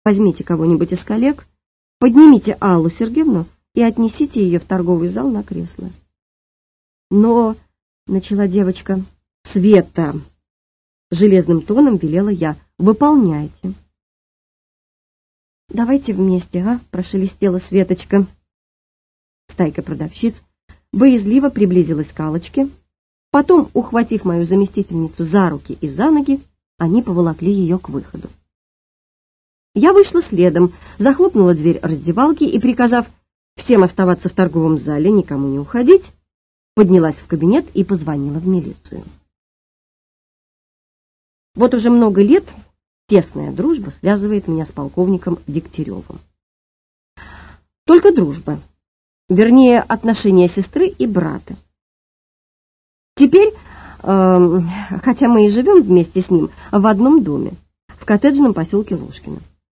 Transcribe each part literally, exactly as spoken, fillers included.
Возьмите кого-нибудь из коллег, поднимите Аллу Сергеевну и отнесите ее в торговый зал на кресло. Но, — начала девочка, — Света, — железным тоном велела я, — выполняйте. Давайте вместе, а, — прошелестела Светочка. Стайка продавщиц боязливо приблизилась к Аллочке, потом, ухватив мою заместительницу за руки и за ноги, они поволокли ее к выходу. Я вышла следом, захлопнула дверь раздевалки и, приказав всем оставаться в торговом зале, никому не уходить, поднялась в кабинет и позвонила в милицию. Вот уже много лет тесная дружба связывает меня с полковником Дегтяревым. Только дружба, вернее, отношения сестры и брата. Теперь, э, хотя мы и живем вместе с ним в одном доме, в коттеджном поселке Ложкино.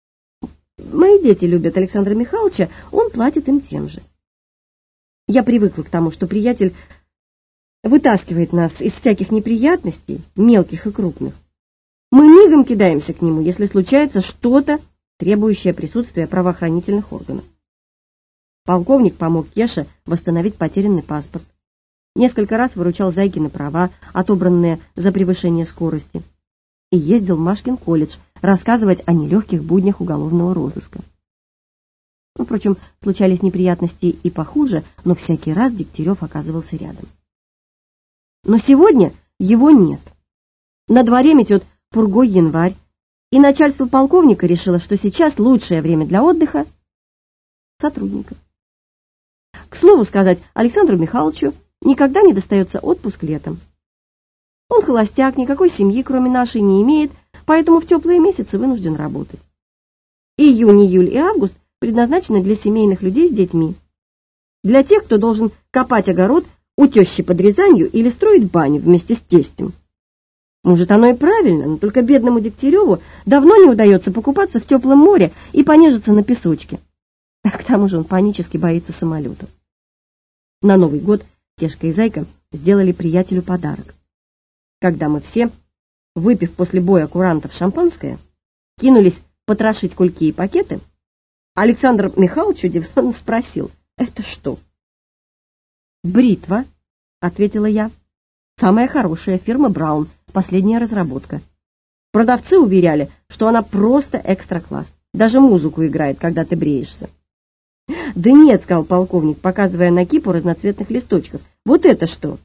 Мои дети любят Александра Михайловича, он платит им тем же. Я привыкла к тому, что приятель вытаскивает нас из всяких неприятностей, мелких и крупных. Мы мигом кидаемся к нему, если случается что-то, требующее присутствия правоохранительных органов. Полковник помог Кеше восстановить потерянный паспорт. Несколько раз выручал Зайкины права, отобранные за превышение скорости. И ездил в Машкин колледж рассказывать о нелегких буднях уголовного розыска. Впрочем, случались неприятности и похуже, но всякий раз Дегтярев оказывался рядом. Но сегодня его нет. На дворе метет пургой январь, и начальство полковника решило, что сейчас лучшее время для отдыха сотрудников. К слову сказать, Александру Михайловичу никогда не достается отпуск летом. Он холостяк, никакой семьи, кроме нашей, не имеет, поэтому в теплые месяцы вынужден работать. Июнь, июль и август предназначены для семейных людей с детьми. Для тех, кто должен копать огород у тещи под Рязанью или строить баню вместе с тестем. Может, оно и правильно, но только бедному Дегтяреву давно не удается покупаться в теплом море и понежиться на песочке. К тому же он панически боится самолетов. На Новый год Кешка и Зайка сделали приятелю подарок. Когда мы все, выпив после боя курантов шампанское, кинулись потрошить кульки и пакеты, Александр Михайлович удивленно спросил: «Это что?» «Бритва», — ответила я. «Самая хорошая, фирма Браун, последняя разработка. Продавцы уверяли, что она просто экстра-класс, даже музыку играет, когда ты бреешься». «Да нет», — сказал полковник, показывая на кипу разноцветных листочков. «Вот это что?»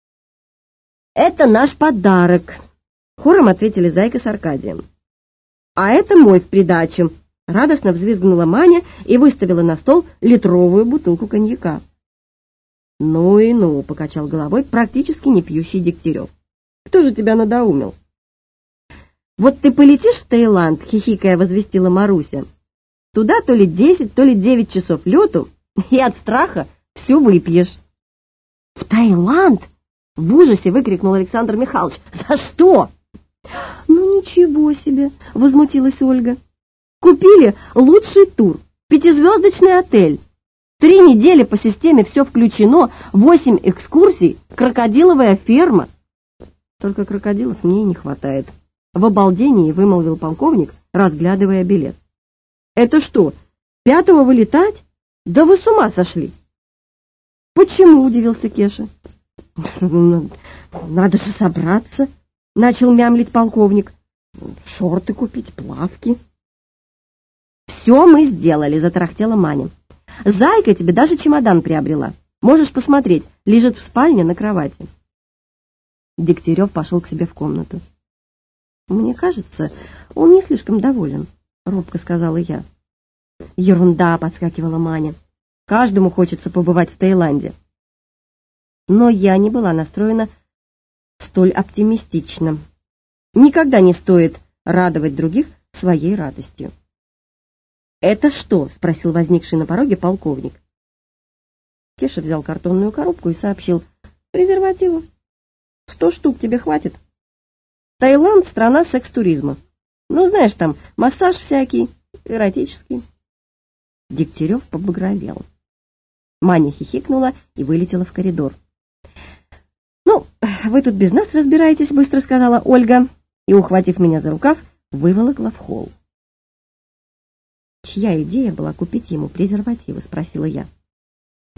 «Это наш подарок», — хором ответили Зайка с Аркадием. «А это мой в придачу», — радостно взвизгнула Маня и выставила на стол литровую бутылку коньяка. «Ну и ну», — покачал головой практически не пьющий Дегтярев. «Кто же тебя надоумил?» «Вот ты полетишь в Таиланд», — хихикая возвестила Маруся. «Туда то ли десять, то ли девять часов лету, и от страха все выпьешь». «В Таиланд?» — в ужасе выкрикнул Александр Михайлович. «За что?» «Ну ничего себе!» — возмутилась Ольга. «Купили лучший тур, пятизвездочный отель. Три недели по системе все включено, восемь экскурсий, крокодиловая ферма». «Только крокодилов мне и не хватает», — в обалдении вымолвил полковник, разглядывая билет. «Это что, пятого вылетать? Да вы с ума сошли!» «Почему?» — удивился Кеша. «Надо же собраться», — начал мямлить полковник. «Шорты купить, плавки». «Все мы сделали», — затарахтела Маня. «Зайка тебе даже чемодан приобрела. Можешь посмотреть, лежит в спальне на кровати». Дегтярев пошел к себе в комнату. «Мне кажется, он не слишком доволен», — робко сказала я. «Ерунда», — подскакивала Маня. «Каждому хочется побывать в Таиланде». Но я не была настроена столь оптимистично. Никогда не стоит радовать других своей радостью. «Это что?» — спросил возникший на пороге полковник. Кеша взял картонную коробку и сообщил: «Презервативы. Сто штук тебе хватит. Таиланд — страна секс-туризма. Ну, знаешь, там массаж всякий, эротический». Дегтярев побагровел. Маня хихикнула и вылетела в коридор. «Ну, вы тут без нас разбираетесь», — быстро сказала Ольга, и, ухватив меня за рукав, выволокла в холл. чья идея была купить ему презервативы?» — спросила я.